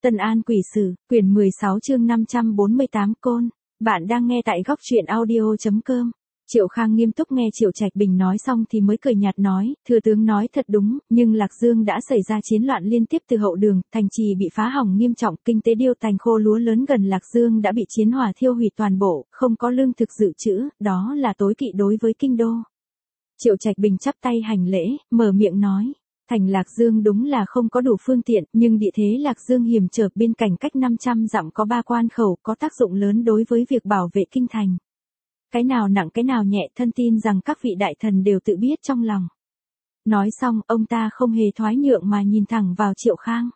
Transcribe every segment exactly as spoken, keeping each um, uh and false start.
Tân An Quỷ Sử, quyển mười sáu chương năm trăm bốn mươi tám Côn. Bạn đang nghe tại góc truyện audio.com. Triệu Khang nghiêm túc nghe Triệu Trạch Bình nói xong thì mới cười nhạt nói, thừa tướng nói thật đúng, nhưng Lạc Dương đã xảy ra chiến loạn liên tiếp từ hậu đường, thành trì bị phá hỏng nghiêm trọng, kinh tế điêu tành khô lúa lớn gần Lạc Dương đã bị chiến hỏa thiêu hủy toàn bộ, không có lương thực dự trữ, đó là tối kỵ đối với kinh đô. Triệu Trạch Bình chắp tay hành lễ, mở miệng nói. Thành Lạc Dương đúng là không có đủ phương tiện, nhưng địa thế Lạc Dương hiểm trở bên cạnh cách năm trăm dặm có ba quan khẩu có tác dụng lớn đối với việc bảo vệ kinh thành. Cái nào nặng cái nào nhẹ thân tin rằng các vị đại thần đều tự biết trong lòng. Nói xong, ông ta không hề thoái nhượng mà nhìn thẳng vào Triệu Khang.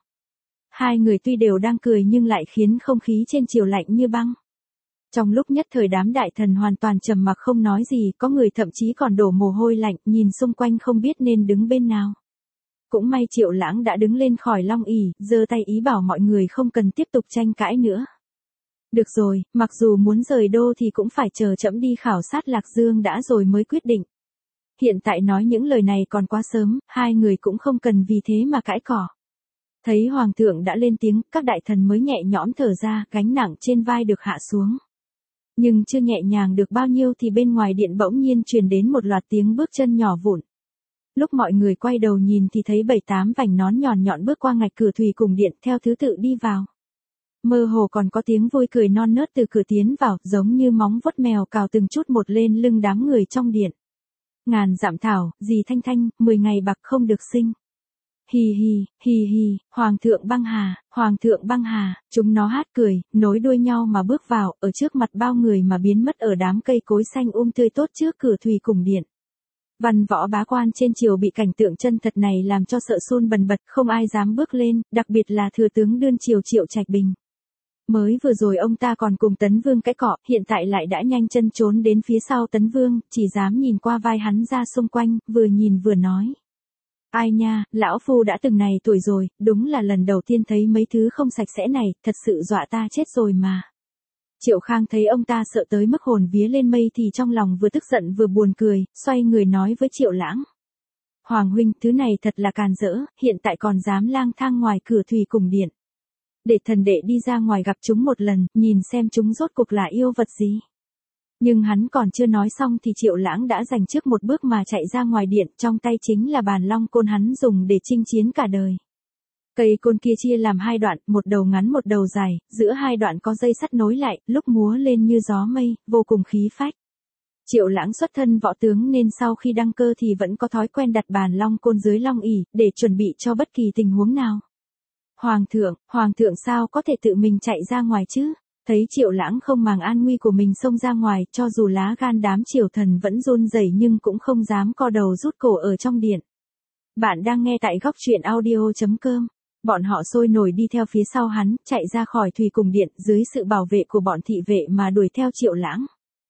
Hai người tuy đều đang cười nhưng lại khiến không khí trên triều lạnh như băng. Trong lúc nhất thời đám đại thần hoàn toàn trầm mặc không nói gì, có người thậm chí còn đổ mồ hôi lạnh, nhìn xung quanh không biết nên đứng bên nào. Cũng may Triệu Lãng đã đứng lên khỏi long ỷ, giơ tay ý bảo mọi người không cần tiếp tục tranh cãi nữa. Được rồi, mặc dù muốn rời đô thì cũng phải chờ trẫm đi khảo sát Lạc Dương đã rồi mới quyết định. Hiện tại nói những lời này còn quá sớm, hai người cũng không cần vì thế mà cãi cỏ. Thấy Hoàng thượng đã lên tiếng, các đại thần mới nhẹ nhõm thở ra, gánh nặng trên vai được hạ xuống. Nhưng chưa nhẹ nhàng được bao nhiêu thì bên ngoài điện bỗng nhiên truyền đến một loạt tiếng bước chân nhỏ vụn. Lúc mọi người quay đầu nhìn thì thấy bảy tám vành nón nhọn nhọn bước qua ngạch cửa thủy cùng điện theo thứ tự đi vào. Mơ hồ còn có tiếng vui cười non nớt từ cửa tiến vào, giống như móng vuốt mèo cào từng chút một lên lưng đám người trong điện. Ngàn dặm thảo, dì Thanh Thanh, mười ngày bạc không được sinh. Hì hì, hì hì, Hoàng thượng băng hà, Hoàng thượng băng hà, chúng nó hát cười, nối đuôi nhau mà bước vào, ở trước mặt bao người mà biến mất ở đám cây cối xanh um tươi tốt trước cửa thủy cùng điện. Văn võ bá quan trên triều bị cảnh tượng chân thật này làm cho sợ run bần bật, không ai dám bước lên, đặc biệt là thừa tướng đương triều Triệu Trạch Bình. Mới vừa rồi ông ta còn cùng Tấn Vương cãi cọ, hiện tại lại đã nhanh chân trốn đến phía sau Tấn Vương, chỉ dám nhìn qua vai hắn ra xung quanh, vừa nhìn vừa nói. Ai nha, lão phu đã từng này tuổi rồi, đúng là lần đầu tiên thấy mấy thứ không sạch sẽ này, thật sự dọa ta chết rồi mà. Triệu Khang thấy ông ta sợ tới mức hồn vía lên mây thì trong lòng vừa tức giận vừa buồn cười, xoay người nói với Triệu Lãng. Hoàng huynh, thứ này thật là càn rỡ, hiện tại còn dám lang thang ngoài cửa thủy cùng điện. Để thần đệ đi ra ngoài gặp chúng một lần, nhìn xem chúng rốt cuộc là yêu vật gì. Nhưng hắn còn chưa nói xong thì Triệu Lãng đã giành trước một bước mà chạy ra ngoài điện, trong tay chính là bàn long côn hắn dùng để chinh chiến cả đời. Cây côn kia chia làm hai đoạn, một đầu ngắn một đầu dài, giữa hai đoạn có dây sắt nối lại, lúc múa lên như gió mây, vô cùng khí phách. Triệu Lãng xuất thân võ tướng nên sau khi đăng cơ thì vẫn có thói quen đặt bàn long côn dưới long ỷ, để chuẩn bị cho bất kỳ tình huống nào. Hoàng thượng, Hoàng thượng sao có thể tự mình chạy ra ngoài chứ? Thấy Triệu Lãng không màng an nguy của mình xông ra ngoài, cho dù lá gan đám triều thần vẫn run rẩy nhưng cũng không dám co đầu rút cổ ở trong điện. Bạn đang nghe tại góc truyện audio.com. Bọn họ sôi nổi đi theo phía sau hắn, chạy ra khỏi thủy cùng điện, dưới sự bảo vệ của bọn thị vệ mà đuổi theo Triệu Lãng.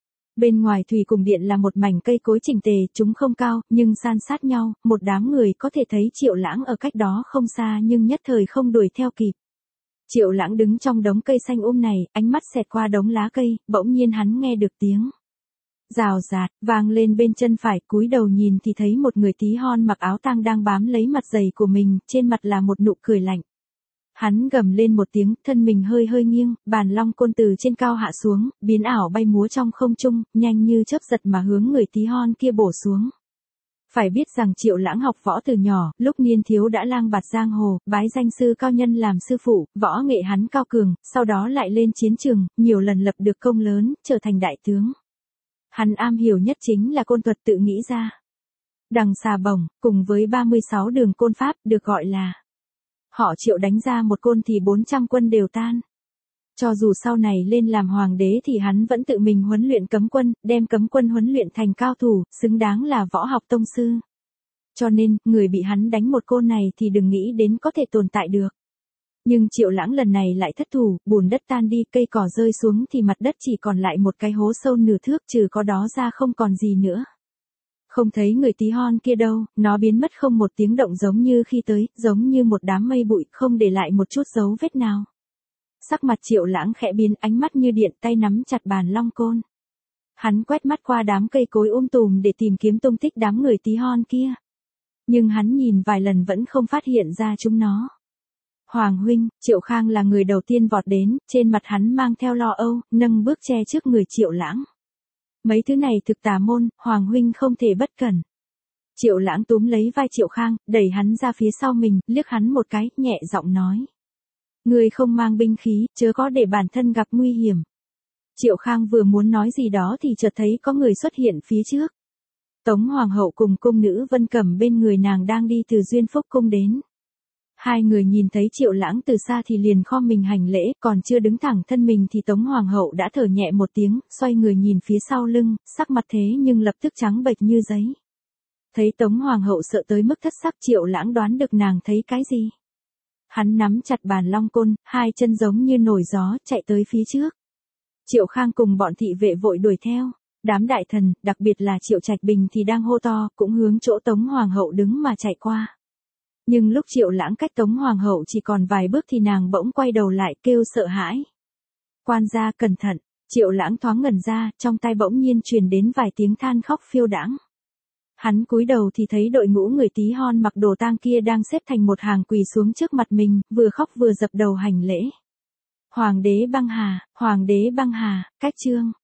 Bên ngoài thủy cùng điện là một mảnh cây cối chỉnh tề, chúng không cao, nhưng san sát nhau, một đám người có thể thấy Triệu Lãng ở cách đó không xa nhưng nhất thời không đuổi theo kịp. Triệu Lãng đứng trong đống cây xanh um này, ánh mắt xẹt qua đống lá cây, bỗng nhiên hắn nghe được tiếng rào rạt, vang lên bên chân phải, cúi đầu nhìn thì thấy một người tí hon mặc áo tang đang bám lấy mặt giày của mình, trên mặt là một nụ cười lạnh. Hắn gầm lên một tiếng, thân mình hơi hơi nghiêng, bàn long côn từ trên cao hạ xuống, biến ảo bay múa trong không trung, nhanh như chớp giật mà hướng người tí hon kia bổ xuống. Phải biết rằng Triệu Lãng học võ từ nhỏ, lúc niên thiếu đã lang bạt giang hồ, bái danh sư cao nhân làm sư phụ, võ nghệ hắn cao cường, sau đó lại lên chiến trường, nhiều lần lập được công lớn, trở thành đại tướng. Hắn am hiểu nhất chính là côn thuật tự nghĩ ra. Đằng xà bổng, cùng với ba mươi sáu đường côn pháp, được gọi là họ Triệu đánh ra một côn thì bốn trăm quân đều tan. Cho dù sau này lên làm hoàng đế thì hắn vẫn tự mình huấn luyện cấm quân, đem cấm quân huấn luyện thành cao thủ, xứng đáng là võ học tông sư. Cho nên, người bị hắn đánh một côn này thì đừng nghĩ đến có thể tồn tại được. Nhưng Triệu Lãng lần này lại thất thủ, bùn đất tan đi, cây cỏ rơi xuống thì mặt đất chỉ còn lại một cái hố sâu nửa thước, trừ có đó ra không còn gì nữa. Không thấy người tí hon kia đâu, nó biến mất không một tiếng động giống như khi tới, giống như một đám mây bụi, không để lại một chút dấu vết nào. Sắc mặt Triệu Lãng khẽ biến, ánh mắt như điện, tay nắm chặt bàn long côn. Hắn quét mắt qua đám cây cối um tùm để tìm kiếm tung tích đám người tí hon kia. Nhưng hắn nhìn vài lần vẫn không phát hiện ra chúng nó. Hoàng huynh, Triệu Khang là người đầu tiên vọt đến, trên mặt hắn mang theo lo âu, nâng bước che trước người Triệu Lãng. Mấy thứ này thực tà môn, Hoàng huynh không thể bất cẩn. Triệu Lãng túm lấy vai Triệu Khang, đẩy hắn ra phía sau mình, liếc hắn một cái, nhẹ giọng nói. Ngươi không mang binh khí, chớ có để bản thân gặp nguy hiểm. Triệu Khang vừa muốn nói gì đó thì chợt thấy có người xuất hiện phía trước. Tống Hoàng hậu cùng cung nữ Vân Cẩm bên người nàng đang đi từ Duyên Phúc cung đến. Hai người nhìn thấy Triệu Lãng từ xa thì liền khom mình hành lễ, còn chưa đứng thẳng thân mình thì Tống Hoàng hậu đã thở nhẹ một tiếng, xoay người nhìn phía sau lưng, sắc mặt thế nhưng lập tức trắng bệch như giấy. Thấy Tống Hoàng hậu sợ tới mức thất sắc, Triệu Lãng đoán được nàng thấy cái gì. Hắn nắm chặt bàn long côn, hai chân giống như nổi gió, chạy tới phía trước. Triệu Khang cùng bọn thị vệ vội đuổi theo. Đám đại thần, đặc biệt là Triệu Trạch Bình thì đang hô to, cũng hướng chỗ Tống Hoàng hậu đứng mà chạy qua. Nhưng lúc Triệu Lãng cách Tống Hoàng hậu chỉ còn vài bước thì nàng bỗng quay đầu lại kêu sợ hãi. Quan gia cẩn thận, Triệu Lãng thoáng ngẩn ra, trong tai bỗng nhiên truyền đến vài tiếng than khóc phiêu đãng. Hắn cúi đầu thì thấy đội ngũ người tí hon mặc đồ tang kia đang xếp thành một hàng quỳ xuống trước mặt mình, vừa khóc vừa dập đầu hành lễ. Hoàng đế băng hà, hoàng đế băng hà, cách chương.